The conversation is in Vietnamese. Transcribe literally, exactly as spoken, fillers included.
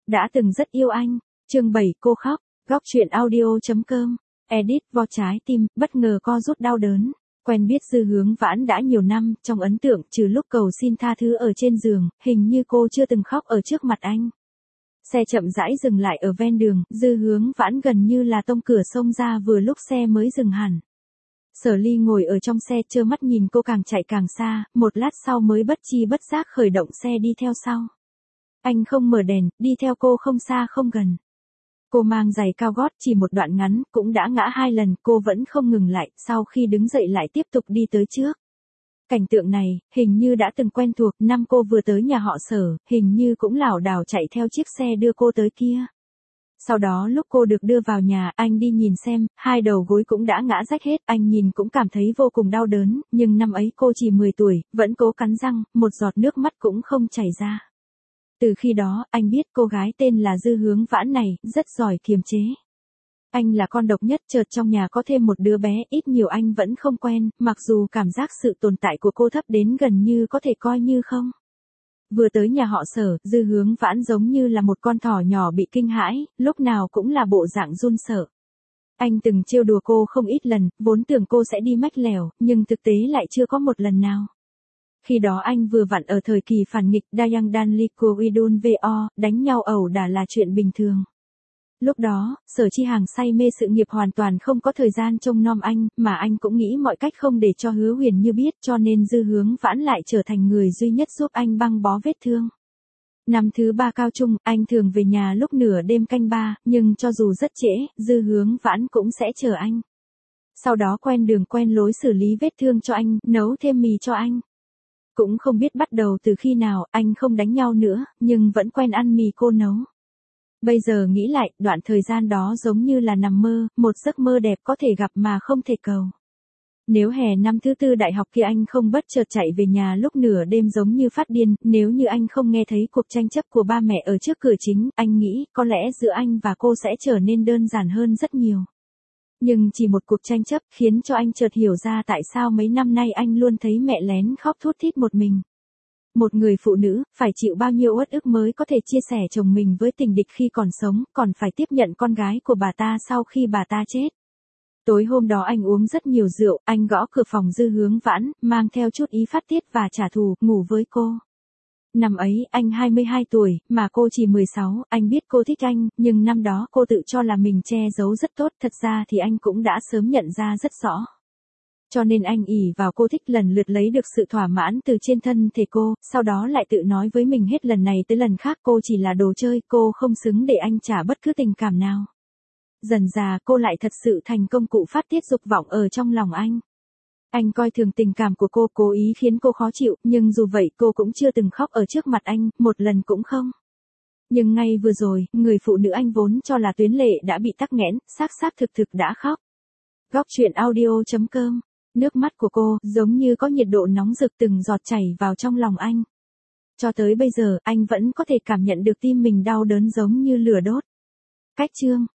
đã từng rất yêu anh. Chương bảy cô khóc, góc truyện audio.com, edit vo trái tim, bất ngờ co rút đau đớn. Quen biết Dư Hướng Vãn đã nhiều năm, trong ấn tượng trừ lúc cầu xin tha thứ ở trên giường, hình như cô chưa từng khóc ở trước mặt anh. Xe chậm rãi dừng lại ở ven đường, Dư Hướng Vãn gần như là tông cửa xông ra vừa lúc xe mới dừng hẳn. Sở Ly ngồi ở trong xe trơ mắt nhìn cô càng chạy càng xa, một lát sau mới bất chi bất giác khởi động xe đi theo sau. Anh không mở đèn, đi theo cô không xa không gần. Cô mang giày cao gót chỉ một đoạn ngắn, cũng đã ngã hai lần, cô vẫn không ngừng lại, sau khi đứng dậy lại tiếp tục đi tới trước. Cảnh tượng này, hình như đã từng quen thuộc, năm cô vừa tới nhà họ Sở, hình như cũng lảo đảo chạy theo chiếc xe đưa cô tới kia. Sau đó lúc cô được đưa vào nhà, anh đi nhìn xem, hai đầu gối cũng đã ngã rách hết, anh nhìn cũng cảm thấy vô cùng đau đớn, nhưng năm ấy cô chỉ mười tuổi, vẫn cố cắn răng, một giọt nước mắt cũng không chảy ra. Từ khi đó, anh biết cô gái tên là Dư Hướng Vãn này, rất giỏi kiềm chế. Anh là con độc nhất, chợt trong nhà có thêm một đứa bé, ít nhiều anh vẫn không quen, mặc dù cảm giác sự tồn tại của cô thấp đến gần như có thể coi như không. Vừa tới nhà họ Sở, Dư Hướng Vãn giống như là một con thỏ nhỏ bị kinh hãi, lúc nào cũng là bộ dạng run sợ. Anh từng trêu đùa cô không ít lần, vốn tưởng cô sẽ đi mách lèo, nhưng thực tế lại chưa có một lần nào. Khi đó anh vừa vặn ở thời kỳ phản nghịch, Dayang Dan Liko Idun vo, đánh nhau ẩu đả là chuyện bình thường. Lúc đó, Sở Chi Hàng say mê sự nghiệp hoàn toàn không có thời gian trông nom anh, mà anh cũng nghĩ mọi cách không để cho Hứa Huyền Như biết, cho nên Dư Hướng Vãn lại trở thành người duy nhất giúp anh băng bó vết thương. Năm thứ ba cao trung, anh thường về nhà lúc nửa đêm canh ba, nhưng cho dù rất trễ, Dư Hướng Vãn cũng sẽ chờ anh. Sau đó quen đường quen lối xử lý vết thương cho anh, nấu thêm mì cho anh. Cũng không biết bắt đầu từ khi nào, anh không đánh nhau nữa, nhưng vẫn quen ăn mì cô nấu. Bây giờ nghĩ lại, đoạn thời gian đó giống như là nằm mơ, một giấc mơ đẹp có thể gặp mà không thể cầu. Nếu hè năm thứ tư đại học kia anh không bất chợt chạy về nhà lúc nửa đêm giống như phát điên, nếu như anh không nghe thấy cuộc tranh chấp của ba mẹ ở trước cửa chính, anh nghĩ có lẽ giữa anh và cô sẽ trở nên đơn giản hơn rất nhiều. Nhưng chỉ một cuộc tranh chấp khiến cho anh chợt hiểu ra tại sao mấy năm nay anh luôn thấy mẹ lén khóc thút thít một mình. Một người phụ nữ, phải chịu bao nhiêu uất ức mới có thể chia sẻ chồng mình với tình địch khi còn sống, còn phải tiếp nhận con gái của bà ta sau khi bà ta chết. Tối hôm đó anh uống rất nhiều rượu, anh gõ cửa phòng Dư Hướng Vãn, mang theo chút ý phát tiết và trả thù, ngủ với cô. Năm ấy, anh hai mươi hai tuổi, mà cô chỉ mười sáu, anh biết cô thích anh, nhưng năm đó cô tự cho là mình che giấu rất tốt, thật ra thì anh cũng đã sớm nhận ra rất rõ. Cho nên anh ỷ vào cô thích lần lượt lấy được sự thỏa mãn từ trên thân thể cô, sau đó lại tự nói với mình hết lần này tới lần khác cô chỉ là đồ chơi, cô không xứng để anh trả bất cứ tình cảm nào. Dần dà cô lại thật sự thành công cụ phát tiết dục vọng ở trong lòng anh. Anh coi thường tình cảm của cô, cố ý khiến cô khó chịu, nhưng dù vậy cô cũng chưa từng khóc ở trước mặt anh, một lần cũng không. Nhưng ngay vừa rồi, người phụ nữ anh vốn cho là tuyến lệ đã bị tắc nghẽn, xác xác thực thực đã khóc. Góc truyện audio.com. Nước mắt của cô, giống như có nhiệt độ nóng rực từng giọt chảy vào trong lòng anh. Cho tới bây giờ, anh vẫn có thể cảm nhận được tim mình đau đớn giống như lửa đốt. Cách chương.